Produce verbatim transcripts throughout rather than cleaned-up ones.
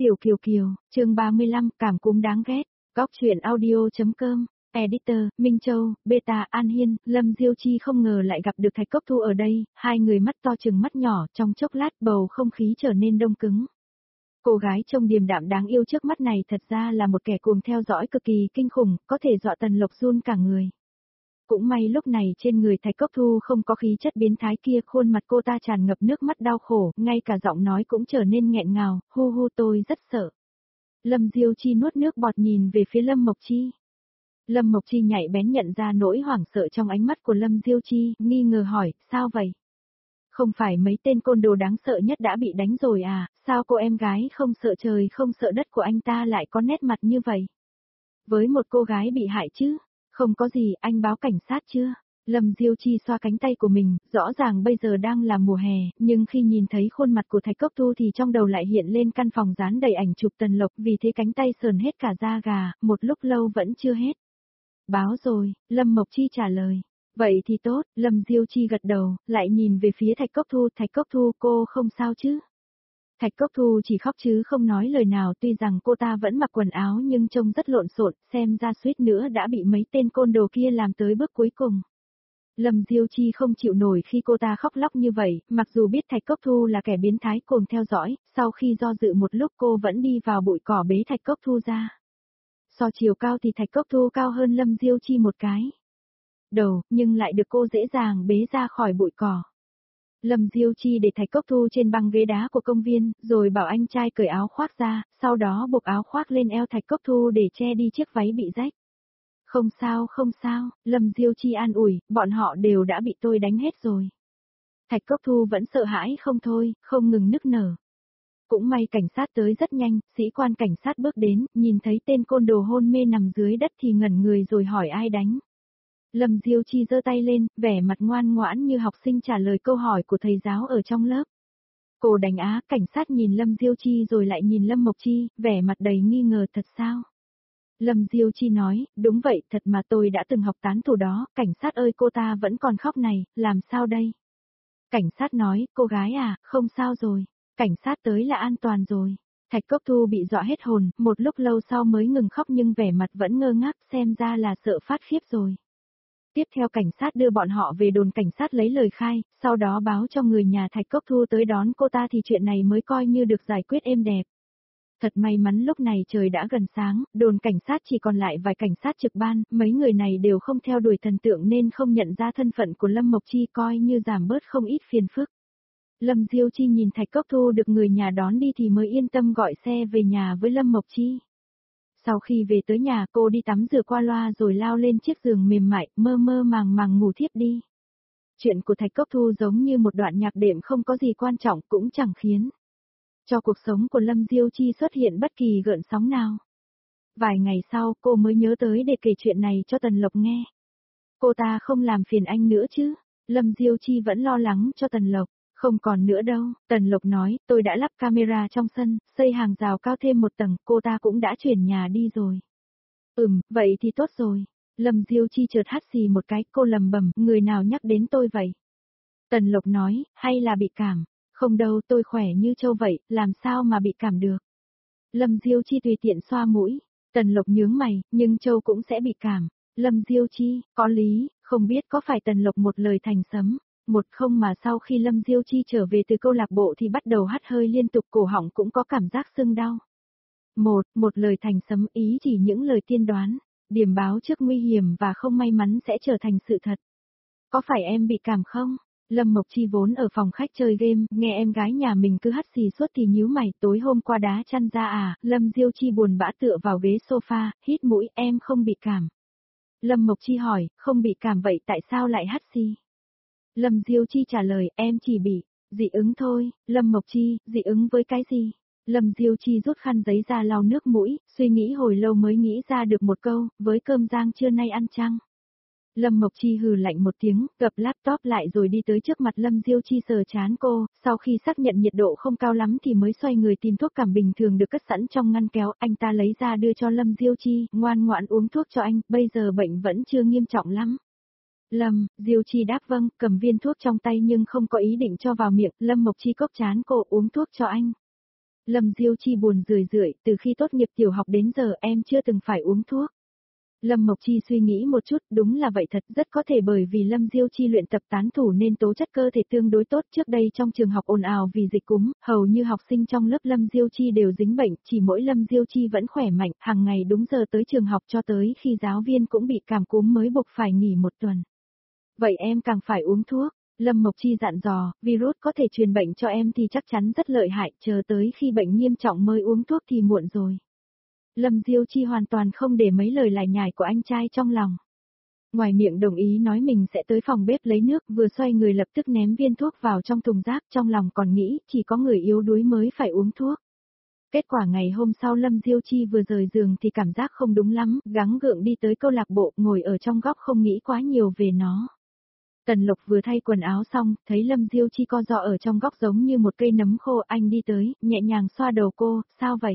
Tiểu Kiều Kiều, chương ba mươi lăm, cảm cúm đáng ghét, góc truyện audio.com, editor, Minh Châu, Beta, An Hiên, Lâm Diêu Chi không ngờ lại gặp được Thạch Cốc Thu ở đây, hai người mắt to trừng mắt nhỏ, trong chốc lát bầu không khí trở nên đông cứng. Cô gái trông điềm đạm đáng yêu trước mắt này thật ra là một kẻ cuồng theo dõi cực kỳ kinh khủng, có thể dọa Tần Lộc run cả người. Cũng may lúc này trên người Thạch Cốc Thu không có khí chất biến thái kia, khuôn mặt cô ta tràn ngập nước mắt đau khổ, ngay cả giọng nói cũng trở nên nghẹn ngào, hu hu tôi rất sợ. Lâm Diêu Chi nuốt nước bọt nhìn về phía Lâm Mộc Chi. Lâm Mộc Chi nhạy bén nhận ra nỗi hoảng sợ trong ánh mắt của Lâm Diêu Chi, nghi ngờ hỏi, sao vậy? Không phải mấy tên côn đồ đáng sợ nhất đã bị đánh rồi à, sao cô em gái không sợ trời không sợ đất của anh ta lại có nét mặt như vậy? Với một cô gái bị hại chứ? Không có gì, anh báo cảnh sát chưa? Lâm Diêu Chi xoa cánh tay của mình, rõ ràng bây giờ đang là mùa hè, nhưng khi nhìn thấy khuôn mặt của Thạch Cốc Thu thì trong đầu lại hiện lên căn phòng dán đầy ảnh chụp Tần Lộc, vì thế cánh tay sờn hết cả da gà, một lúc lâu vẫn chưa hết. Báo rồi, Lâm Mộc Chi trả lời. Vậy thì tốt, Lâm Diêu Chi gật đầu, lại nhìn về phía Thạch Cốc Thu, Thạch Cốc Thu cô không sao chứ? Thạch Cốc Thu chỉ khóc chứ không nói lời nào, tuy rằng cô ta vẫn mặc quần áo nhưng trông rất lộn xộn, xem ra suýt nữa đã bị mấy tên côn đồ kia làm tới bước cuối cùng. Lâm Diêu Chi không chịu nổi khi cô ta khóc lóc như vậy, mặc dù biết Thạch Cốc Thu là kẻ biến thái cuồng theo dõi, sau khi do dự một lúc cô vẫn đi vào bụi cỏ bế Thạch Cốc Thu ra. So chiều cao thì Thạch Cốc Thu cao hơn Lâm Diêu Chi một cái đầu, nhưng lại được cô dễ dàng bế ra khỏi bụi cỏ. Lâm Diêu Chi để Thạch Cốc Thu trên băng ghế đá của công viên, rồi bảo anh trai cởi áo khoác ra, sau đó buộc áo khoác lên eo Thạch Cốc Thu để che đi chiếc váy bị rách. Không sao, không sao, Lâm Diêu Chi an ủi, bọn họ đều đã bị tôi đánh hết rồi. Thạch Cốc Thu vẫn sợ hãi không thôi, không ngừng nức nở. Cũng may cảnh sát tới rất nhanh, sĩ quan cảnh sát bước đến, nhìn thấy tên côn đồ hôn mê nằm dưới đất thì ngẩn người rồi hỏi ai đánh. Lâm Diêu Chi giơ tay lên, vẻ mặt ngoan ngoãn như học sinh trả lời câu hỏi của thầy giáo ở trong lớp. Cô đánh á, cảnh sát nhìn Lâm Diêu Chi rồi lại nhìn Lâm Mộc Chi, vẻ mặt đầy nghi ngờ thật sao? Lâm Diêu Chi nói, đúng vậy, thật mà tôi đã từng học tán thủ đó, cảnh sát ơi cô ta vẫn còn khóc này, làm sao đây? Cảnh sát nói, cô gái à, không sao rồi, cảnh sát tới là an toàn rồi. Thạch Cốc Thu bị dọa hết hồn, một lúc lâu sau mới ngừng khóc nhưng vẻ mặt vẫn ngơ ngác, xem ra là sợ phát khiếp rồi. Tiếp theo cảnh sát đưa bọn họ về đồn cảnh sát lấy lời khai, sau đó báo cho người nhà Thạch Cốc Thu tới đón cô ta thì chuyện này mới coi như được giải quyết êm đẹp. Thật may mắn lúc này trời đã gần sáng, đồn cảnh sát chỉ còn lại vài cảnh sát trực ban, mấy người này đều không theo đuổi thần tượng nên không nhận ra thân phận của Lâm Mộc Chi, coi như giảm bớt không ít phiền phức. Lâm Diêu Chi nhìn Thạch Cốc Thu được người nhà đón đi thì mới yên tâm gọi xe về nhà với Lâm Mộc Chi. Sau khi về tới nhà cô đi tắm rửa qua loa rồi lao lên chiếc giường mềm mại, mơ mơ màng màng ngủ thiếp đi. Chuyện của Thạch Cốc Thu giống như một đoạn nhạc đệm không có gì quan trọng cũng chẳng khiến cho cuộc sống của Lâm Diêu Chi xuất hiện bất kỳ gợn sóng nào. Vài ngày sau cô mới nhớ tới để kể chuyện này cho Tần Lộc nghe. Cô ta không làm phiền anh nữa chứ? Lâm Diêu Chi vẫn lo lắng cho Tần Lộc. Không còn nữa đâu, Tần Lộc nói, tôi đã lắp camera trong sân, xây hàng rào cao thêm một tầng, cô ta cũng đã chuyển nhà đi rồi. Ừm, vậy thì tốt rồi. Lâm Diêu Chi chợt hắt xì một cái, cô lầm bầm, người nào nhắc đến tôi vậy? Tần Lộc nói, hay là bị cảm? Không đâu, tôi khỏe như trâu vậy, làm sao mà bị cảm được? Lâm Diêu Chi tùy tiện xoa mũi. Tần Lộc nhướng mày, nhưng trâu cũng sẽ bị cảm. Lâm Diêu Chi, có lý, không biết có phải Tần Lộc một lời thành sấm. Một không mà sau khi Lâm Diêu Chi trở về từ câu lạc bộ thì bắt đầu hắt hơi liên tục, cổ họng cũng có cảm giác sưng đau. Một, một lời thành sấm ý chỉ những lời tiên đoán, điểm báo trước nguy hiểm và không may mắn sẽ trở thành sự thật. Có phải em bị cảm không? Lâm Mộc Chi vốn ở phòng khách chơi game, nghe em gái nhà mình cứ hắt xì suốt thì nhíu mày, tối hôm qua đá chăn ra à? Lâm Diêu Chi buồn bã tựa vào ghế sofa, hít mũi, em không bị cảm. Lâm Mộc Chi hỏi, không bị cảm vậy tại sao lại hắt xì? Lâm Diêu Chi trả lời, em chỉ bị dị ứng thôi. Lâm Mộc Chi, dị ứng với cái gì? Lâm Diêu Chi rút khăn giấy ra lau nước mũi, suy nghĩ hồi lâu mới nghĩ ra được một câu, với cơm rang trưa nay ăn chăng? Lâm Mộc Chi hừ lạnh một tiếng, gập laptop lại rồi đi tới trước mặt Lâm Diêu Chi sờ trán cô, sau khi xác nhận nhiệt độ không cao lắm thì mới xoay người tìm thuốc cảm bình thường được cất sẵn trong ngăn kéo, anh ta lấy ra đưa cho Lâm Diêu Chi, ngoan ngoãn uống thuốc cho anh, bây giờ bệnh vẫn chưa nghiêm trọng lắm. Lâm, Diêu Chi đáp vâng, cầm viên thuốc trong tay nhưng không có ý định cho vào miệng, Lâm Mộc Chi cốc chán cô, uống thuốc cho anh. Lâm Diêu Chi buồn rười rượi, từ khi tốt nghiệp tiểu học đến giờ em chưa từng phải uống thuốc. Lâm Mộc Chi suy nghĩ một chút, đúng là vậy thật, rất có thể bởi vì Lâm Diêu Chi luyện tập tán thủ nên tố chất cơ thể tương đối tốt. Trước đây trong trường học ồn ào vì dịch cúm, hầu như học sinh trong lớp Lâm Diêu Chi đều dính bệnh, chỉ mỗi Lâm Diêu Chi vẫn khỏe mạnh, hàng ngày đúng giờ tới trường học cho tới khi giáo viên cũng bị cảm cúm mới buộc phải nghỉ một tuần. Vậy em càng phải uống thuốc. Lâm Mộc Chi dặn dò, virus có thể truyền bệnh cho em thì chắc chắn rất lợi hại, chờ tới khi bệnh nghiêm trọng mới uống thuốc thì muộn rồi. Lâm Diêu Chi hoàn toàn không để mấy lời lải nhải của anh trai trong lòng. Ngoài miệng đồng ý nói mình sẽ tới phòng bếp lấy nước, vừa xoay người lập tức ném viên thuốc vào trong thùng rác, trong lòng còn nghĩ chỉ có người yếu đuối mới phải uống thuốc. Kết quả ngày hôm sau Lâm Diêu Chi vừa rời giường thì cảm giác không đúng lắm, gắng gượng đi tới câu lạc bộ, ngồi ở trong góc không nghĩ quá nhiều về nó. Tần Lộc vừa thay quần áo xong, thấy Lâm Diêu Chi co ro ở trong góc giống như một cây nấm khô, anh đi tới, nhẹ nhàng xoa đầu cô, sao vậy?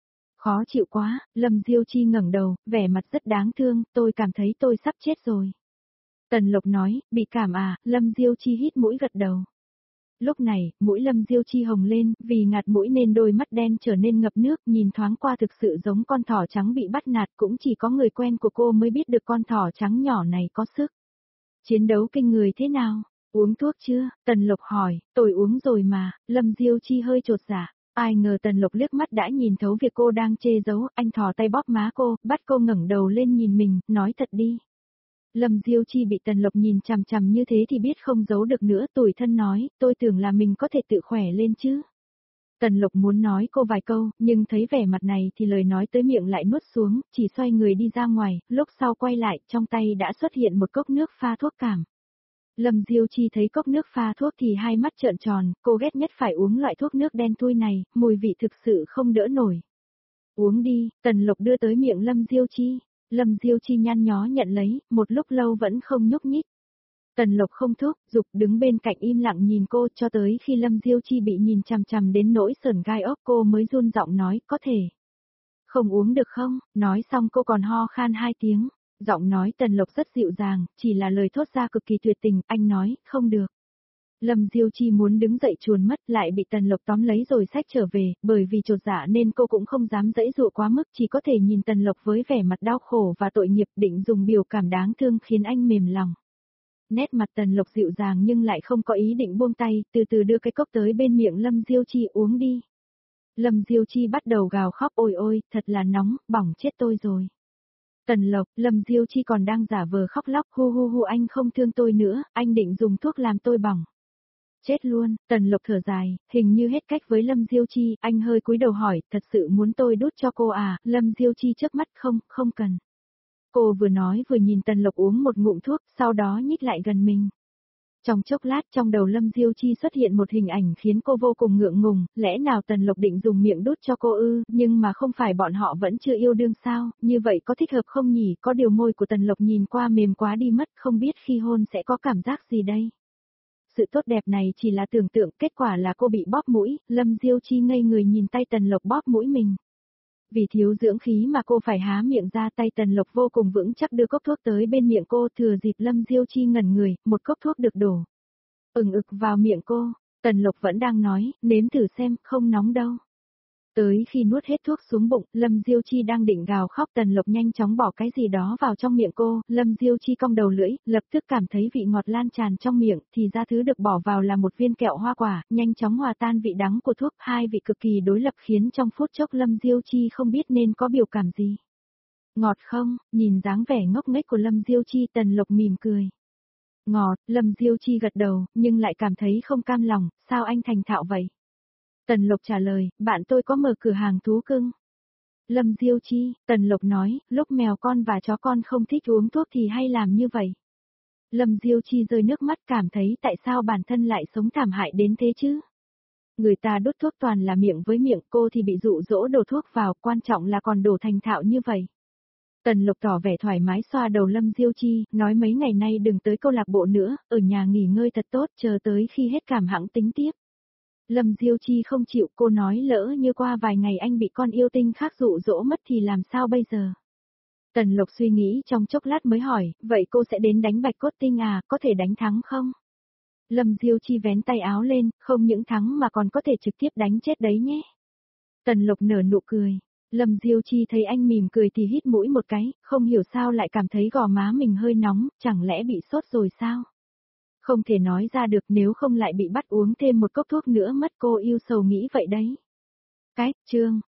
Khó chịu quá, Lâm Diêu Chi ngẩng đầu, vẻ mặt rất đáng thương, tôi cảm thấy tôi sắp chết rồi. Tần Lộc nói, bị cảm à, Lâm Diêu Chi hít mũi gật đầu. Lúc này, mũi Lâm Diêu Chi hồng lên, vì ngạt mũi nên đôi mắt đen trở nên ngập nước, nhìn thoáng qua thực sự giống con thỏ trắng bị bắt nạt, cũng chỉ có người quen của cô mới biết được con thỏ trắng nhỏ này có sức. Chiến đấu kinh người thế nào? Uống thuốc chưa? Tần Lộc hỏi, tôi uống rồi mà, Lâm Diêu Chi hơi chột dạ. Ai ngờ Tần Lộc liếc mắt đã nhìn thấu việc cô đang chê giấu, anh thò tay bóp má cô, bắt cô ngẩng đầu lên nhìn mình, nói thật đi. Lâm Diêu Chi bị Tần Lộc nhìn chằm chằm như thế thì biết không giấu được nữa, tủi thân nói, tôi tưởng là mình có thể tự khỏe lên chứ. Tần Lộc muốn nói cô vài câu, nhưng thấy vẻ mặt này thì lời nói tới miệng lại nuốt xuống, chỉ xoay người đi ra ngoài, lúc sau quay lại, trong tay đã xuất hiện một cốc nước pha thuốc cảm. Lâm Diêu Chi thấy cốc nước pha thuốc thì hai mắt trợn tròn, cô ghét nhất phải uống loại thuốc nước đen thui này, mùi vị thực sự không đỡ nổi. Uống đi, Tần Lộc đưa tới miệng Lâm Diêu Chi. Lâm Diêu Chi nhăn nhó nhận lấy, một lúc lâu vẫn không nhúc nhích. Tần Lộc không thúc, giục đứng bên cạnh im lặng nhìn cô cho tới khi Lâm Diêu Chi bị nhìn chằm chằm đến nỗi sởn gai ốc cô mới run giọng nói, có thể. Không uống được không? Nói xong cô còn ho khan hai tiếng. Giọng nói Tần Lộc rất dịu dàng, chỉ là lời thốt ra cực kỳ tuyệt tình, anh nói, không được. Lâm Diêu Chi muốn đứng dậy chuồn mất lại bị Tần Lộc tóm lấy rồi xách trở về, bởi vì chột dạ nên cô cũng không dám giãy dụa quá mức, chỉ có thể nhìn Tần Lộc với vẻ mặt đau khổ và tội nghiệp, định dùng biểu cảm đáng thương khiến anh mềm lòng. Nét mặt Tần Lộc dịu dàng nhưng lại không có ý định buông tay, từ từ đưa cái cốc tới bên miệng Lâm Diêu Chi uống đi. Lâm Diêu Chi bắt đầu gào khóc, ôi ôi, thật là nóng, bỏng chết tôi rồi. Tần Lộc, Lâm Diêu Chi còn đang giả vờ khóc lóc, hu hu hu, anh không thương tôi nữa, anh định dùng thuốc làm tôi bỏng. Chết luôn, Tần Lộc thở dài, hình như hết cách với Lâm Diêu Chi, anh hơi cúi đầu hỏi, thật sự muốn tôi đút cho cô à, Lâm Diêu Chi chớp mắt, không, không cần. Cô vừa nói vừa nhìn Tần Lộc uống một ngụm thuốc, sau đó nhích lại gần mình. Trong chốc lát trong đầu Lâm Diêu Chi xuất hiện một hình ảnh khiến cô vô cùng ngượng ngùng, lẽ nào Tần Lộc định dùng miệng đút cho cô ư, nhưng mà không phải bọn họ vẫn chưa yêu đương sao, như vậy có thích hợp không nhỉ, có điều môi của Tần Lộc nhìn qua mềm quá đi mất, không biết khi hôn sẽ có cảm giác gì đây. Sự tốt đẹp này chỉ là tưởng tượng, kết quả là cô bị bóp mũi, Lâm Diêu Chi ngây người nhìn tay Tần Lộc bóp mũi mình. Vì thiếu dưỡng khí mà cô phải há miệng ra, tay Tần Lộc vô cùng vững chắc đưa cốc thuốc tới bên miệng cô, thừa dịp Lâm Diêu Chi ngẩn người, một cốc thuốc được đổ ừng ực vào miệng cô. Tần Lộc vẫn đang nói, nếm thử xem, không nóng đâu. Tới khi nuốt hết thuốc xuống bụng, Lâm Diêu Chi đang định gào khóc, Tần Lộc nhanh chóng bỏ cái gì đó vào trong miệng cô, Lâm Diêu Chi cong đầu lưỡi, lập tức cảm thấy vị ngọt lan tràn trong miệng, thì ra thứ được bỏ vào là một viên kẹo hoa quả, nhanh chóng hòa tan vị đắng của thuốc, hai vị cực kỳ đối lập khiến trong phút chốc Lâm Diêu Chi không biết nên có biểu cảm gì. Ngọt không? Nhìn dáng vẻ ngốc nghếch của Lâm Diêu Chi, Tần Lộc mỉm cười. Ngọt, Lâm Diêu Chi gật đầu, nhưng lại cảm thấy không cam lòng, sao anh thành thạo vậy? Tần Lộc trả lời, bạn tôi có mở cửa hàng thú cưng. Lâm Diêu Chi, Tần Lộc nói, lúc mèo con và chó con không thích uống thuốc thì hay làm như vậy. Lâm Diêu Chi rơi nước mắt, cảm thấy tại sao bản thân lại sống thảm hại đến thế chứ? Người ta đút thuốc toàn là miệng với miệng, cô thì bị dụ dỗ đổ thuốc vào, quan trọng là còn đổ thành thạo như vậy. Tần Lộc tỏ vẻ thoải mái xoa đầu Lâm Diêu Chi, nói mấy ngày nay đừng tới câu lạc bộ nữa, ở nhà nghỉ ngơi thật tốt, chờ tới khi hết cảm hãng tính tiếp. Lâm Diêu Chi không chịu, cô nói lỡ như qua vài ngày anh bị con yêu tinh khác dụ dỗ mất thì làm sao bây giờ? Tần Lộc suy nghĩ trong chốc lát mới hỏi, vậy cô sẽ đến đánh Bạch Cốt Tinh à, có thể đánh thắng không? Lâm Diêu Chi vén tay áo lên, không những thắng mà còn có thể trực tiếp đánh chết đấy nhé. Tần Lộc nở nụ cười. Lâm Diêu Chi thấy anh mỉm cười thì hít mũi một cái, không hiểu sao lại cảm thấy gò má mình hơi nóng, chẳng lẽ bị sốt rồi sao? Không thể nói ra được, nếu không lại bị bắt uống thêm một cốc thuốc nữa mất, cô yêu sầu nghĩ vậy đấy. Cái, chương